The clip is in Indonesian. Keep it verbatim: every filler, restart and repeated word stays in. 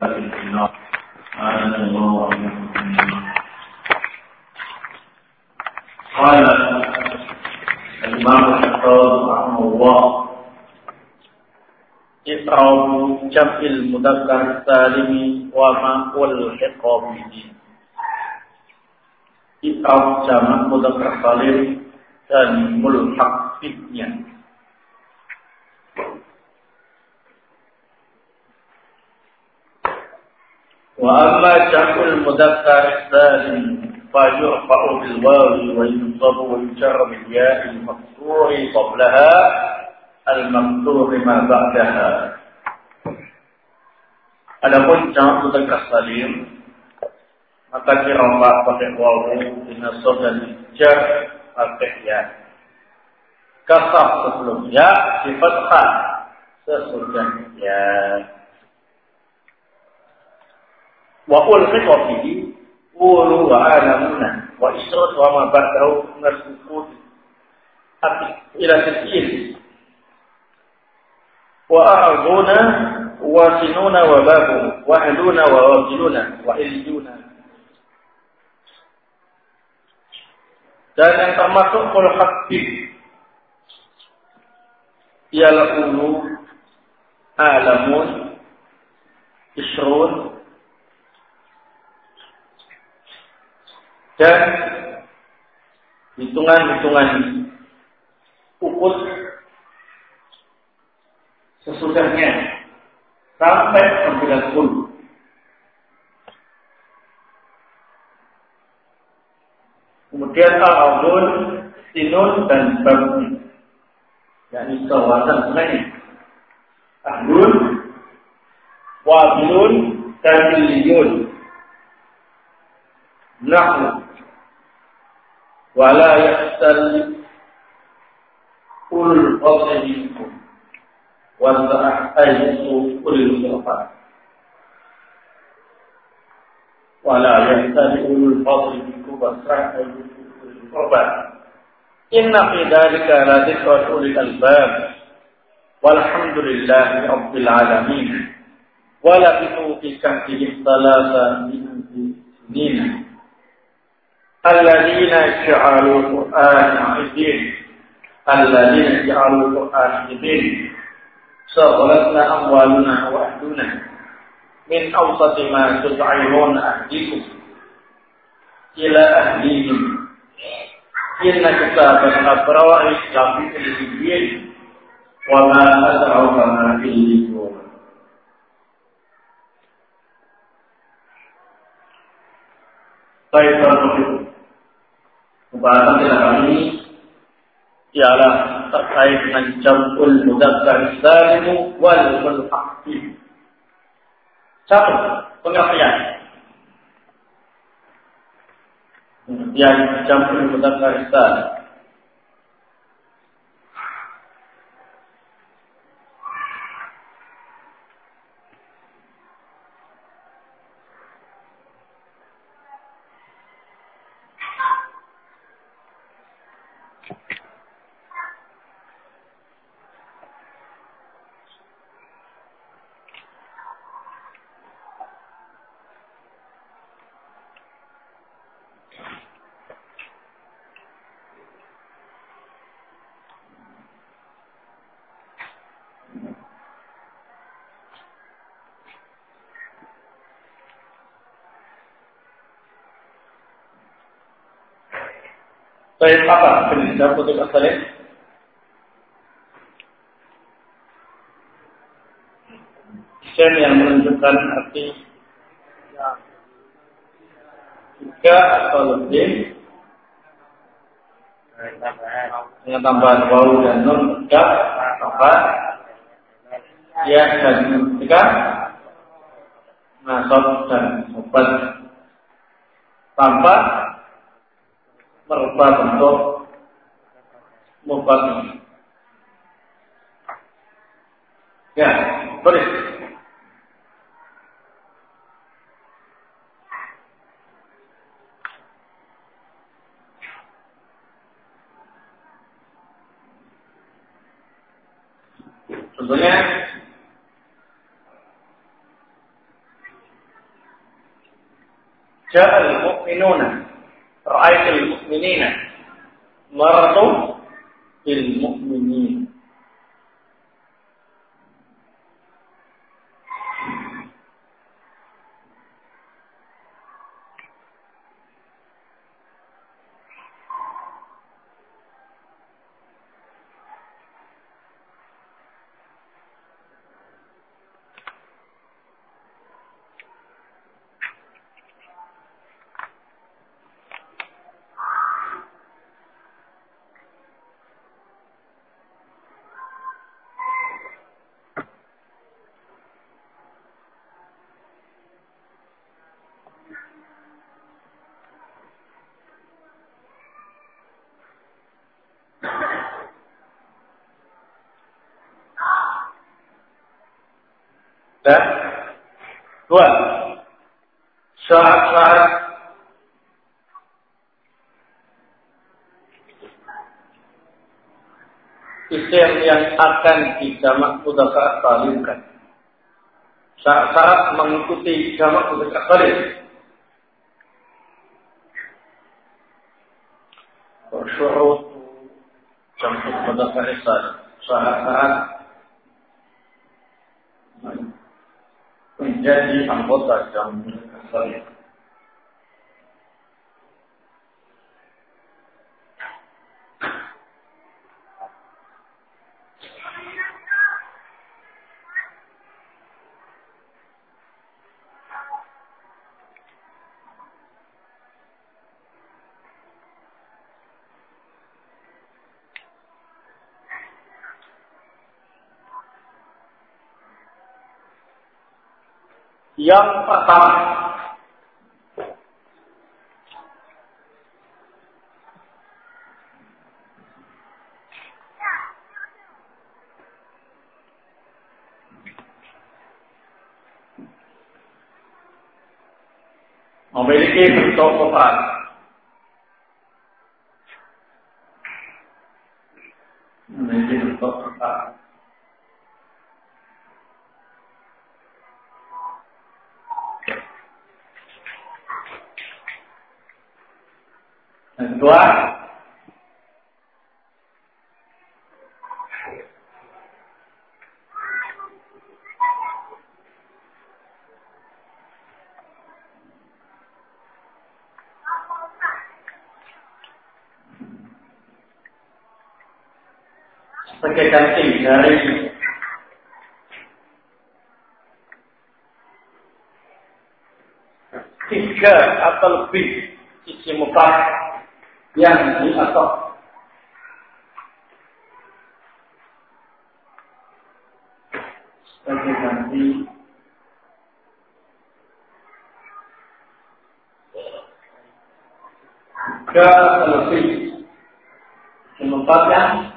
النار أعاذنا الله قال الإمام الخطاب رحمه الله إفراد جمع المذكر السالم وما ألحق به. Ifrad jamak mudzakkar salim dan mulhaq bihnya. Wa amma jam'ul mudzakkar salim fa yurfa'u bil wawi wa yunsabu wa yujarru bil ya'i al-maqsuri qablaha al-maqsuri ma ba'daha. Adapun jamak mudzakkar salim maka dirofak pakai wawu, dinasab dan dijar pakai ya. Kasab sebelum ya, di fathah sesudah ya. Wa ulhiqa bihi ulu wa alamuna wa israt wa ma ba'dahu min as-sukut ila tasil wa a'duna wa sinuna wa babu wa ahluna wa wajiluna wa iljuna. Dan yang termasuk mulhaq bih ialah ulu, alamun, isrun, dan hitungan-hitungan ukut sesudahnya sampai sembilan puluh. Kemudian al-awun, sinun dan babun, yakni kawasan sebenarnya. Ahlun, wabilun, dan iliyun. Nahu, wala yastal ulul qadrikum, wa ta'ayyu ulul qadrikum. Wala yastal ulul qadrikum. Inna fi dzalika la dzikra ulil albab walhamdulillahi rabbil alamin wala bitu kahfihi salasa min sinin alladhina ja'alu qur'ana idin alladhina ja'alu qur'ana idin sawalatna amwaluna wa ahduna min awsati ma tud'ayruna ahdikum ila ahlihim inna kitaban abra'i lafi al-jibin wa ma adra'uka ma al-jibin. Baik, pembahasan kita kali ini ialah terkait dengan jam'ul mudzakkar salim wal mulhaq bih. Satu, pengertian. Kemudian jam'ul mudzakkar salim. Baik, apa penjelasan untuk masalah? Sen yang menunjukkan arti tiga atau lebih dengan tambahan wawu dan nun tiga apa? Ya dan tiga nasab dan obat tanpa merubah bentuk mufrad. Ya, boleh. Contohnya ja'al mu'minuna ra'aitul mu'minina maratu bil mu'minin. Dan dua, syarat-syarat isim yang akan dijamak mudzakkar salim-kan. Syarat-syarat mengikuti jamak mudzakkar salim. Syurut jamak mudzakkar salim. Syarat-syarat menjadi anggota jamak mudzakkar salim. Yang pertama, memiliki bentuk mufrad. Memiliki bentuk mufrad. Yang kedua, sebagai ganti dari tiga atau lebih isim mufrad yang diatok sebagai ganti tiga atau lebih isim mufrad yang